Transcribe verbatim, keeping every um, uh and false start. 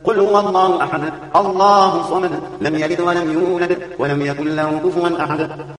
قل هو الله أحد الله الصمد لم يلد ولم يولد ولم يكن له كفوا أحد.